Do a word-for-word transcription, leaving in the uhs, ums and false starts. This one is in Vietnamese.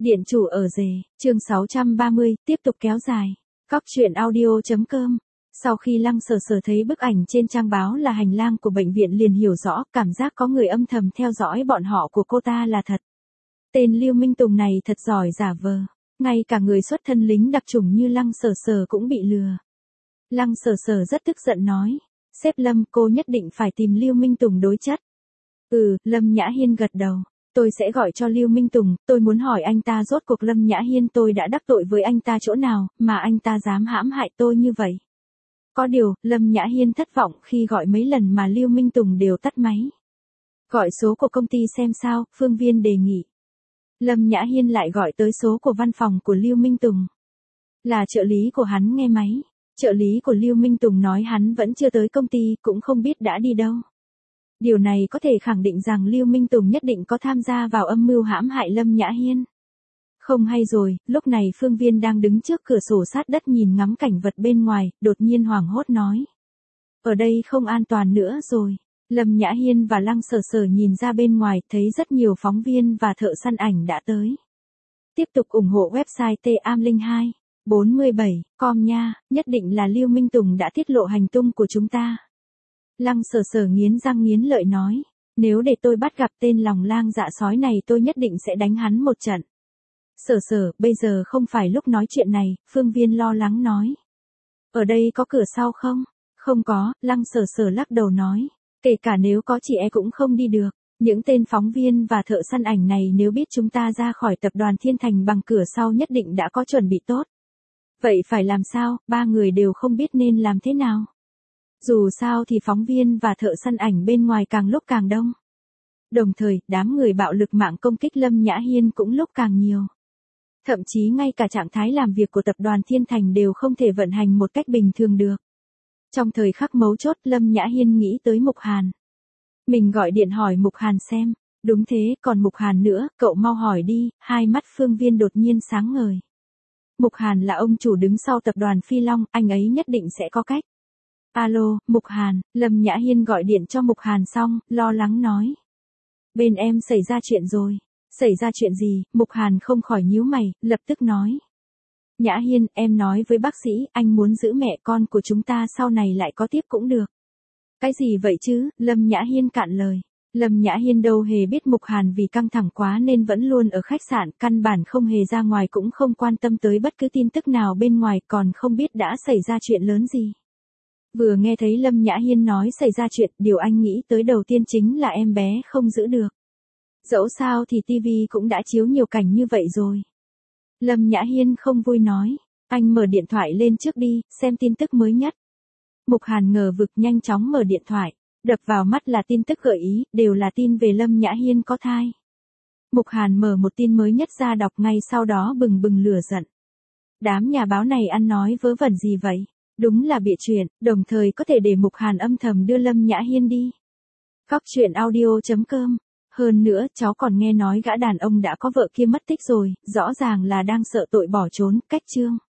Điện chủ ở rể, chương sáu trăm ba mươi, tiếp tục kéo dài. Cóc truyện audio.com. Sau khi Lăng Sở Sở thấy bức ảnh trên trang báo là hành lang của bệnh viện liền hiểu rõ, cảm giác có người âm thầm theo dõi bọn họ của cô ta là thật. Tên Lưu Minh Tùng này thật giỏi giả vờ, ngay cả người xuất thân lính đặc chủng như Lăng Sở Sở cũng bị lừa. Lăng Sở Sở rất tức giận nói, sếp Lâm, cô nhất định phải tìm Lưu Minh Tùng đối chất. Ừ, Lâm Nhã Hiên gật đầu. Tôi sẽ gọi cho Lưu Minh Tùng, tôi muốn hỏi anh ta rốt cuộc Lâm Nhã Hiên tôi đã đắc tội với anh ta chỗ nào, mà anh ta dám hãm hại tôi như vậy. Có điều, Lâm Nhã Hiên thất vọng khi gọi mấy lần mà Lưu Minh Tùng đều tắt máy. Gọi số của công ty xem sao, Phương Viên đề nghị. Lâm Nhã Hiên lại gọi tới số của văn phòng của Lưu Minh Tùng. Là trợ lý của hắn nghe máy. Trợ lý của Lưu Minh Tùng nói hắn vẫn chưa tới công ty, cũng không biết đã đi đâu. Điều này có thể khẳng định rằng Lưu Minh Tùng nhất định có tham gia vào âm mưu hãm hại Lâm Nhã Hiên. Không hay rồi, lúc này Phương Viên đang đứng trước cửa sổ sát đất nhìn ngắm cảnh vật bên ngoài, đột nhiên hoảng hốt nói. Ở đây không an toàn nữa rồi. Lâm Nhã Hiên và Lăng Sở Sở nhìn ra bên ngoài, thấy rất nhiều phóng viên và thợ săn ảnh đã tới. Tiếp tục ủng hộ website T A M linh hai bốn mươi bảy com nha, nhất định là Lưu Minh Tùng đã tiết lộ hành tung của chúng ta. Lăng Sở Sở nghiến răng nghiến lợi nói, nếu để tôi bắt gặp tên lòng lang dạ sói này tôi nhất định sẽ đánh hắn một trận. Sở Sở, bây giờ không phải lúc nói chuyện này, Phương Viên lo lắng nói. Ở đây có cửa sau không? Không có, Lăng Sở Sở lắc đầu nói, kể cả nếu có chị e cũng không đi được. Những tên phóng viên và thợ săn ảnh này nếu biết chúng ta ra khỏi tập đoàn Thiên Thành bằng cửa sau nhất định đã có chuẩn bị tốt. Vậy phải làm sao, ba người đều không biết nên làm thế nào. Dù sao thì phóng viên và thợ săn ảnh bên ngoài càng lúc càng đông. Đồng thời, đám người bạo lực mạng công kích Lâm Nhã Hiên cũng lúc càng nhiều. Thậm chí ngay cả trạng thái làm việc của tập đoàn Thiên Thành đều không thể vận hành một cách bình thường được. Trong thời khắc mấu chốt, Lâm Nhã Hiên nghĩ tới Mục Hàn. Mình gọi điện hỏi Mục Hàn xem. Đúng thế, còn Mục Hàn nữa, cậu mau hỏi đi, hai mắt Phương Viên đột nhiên sáng ngời. Mục Hàn là ông chủ đứng sau tập đoàn Phi Long, anh ấy nhất định sẽ có cách. Alo, Mục Hàn, Lâm Nhã Hiên gọi điện cho Mục Hàn xong, lo lắng nói. Bên em xảy ra chuyện rồi. Xảy ra chuyện gì? Mục Hàn không khỏi nhíu mày, lập tức nói. Nhã Hiên, em nói với bác sĩ, anh muốn giữ mẹ con của chúng ta sau này lại có tiếp cũng được. Cái gì vậy chứ? Lâm Nhã Hiên cạn lời. Lâm Nhã Hiên đâu hề biết Mục Hàn vì căng thẳng quá nên vẫn luôn ở khách sạn, căn bản không hề ra ngoài cũng không quan tâm tới bất cứ tin tức nào bên ngoài, còn không biết đã xảy ra chuyện lớn gì. Vừa nghe thấy Lâm Nhã Hiên nói xảy ra chuyện, điều anh nghĩ tới đầu tiên chính là em bé không giữ được. Dẫu sao thì tivi cũng đã chiếu nhiều cảnh như vậy rồi. Lâm Nhã Hiên không vui nói, anh mở điện thoại lên trước đi, xem tin tức mới nhất. Mục Hàn ngờ vực nhanh chóng mở điện thoại, đập vào mắt là tin tức gợi ý, đều là tin về Lâm Nhã Hiên có thai. Mục Hàn mở một tin mới nhất ra đọc ngay sau đó bừng bừng lửa giận. Đám nhà báo này ăn nói vớ vẩn gì vậy? Đúng là bịa chuyện, đồng thời có thể để Mục Hàn âm thầm đưa Lâm Nhã Hiên đi. Cóc truyện audio.com. Hơn nữa, cháu còn nghe nói gã đàn ông đã có vợ kia mất tích rồi, rõ ràng là đang sợ tội bỏ trốn, cách chương.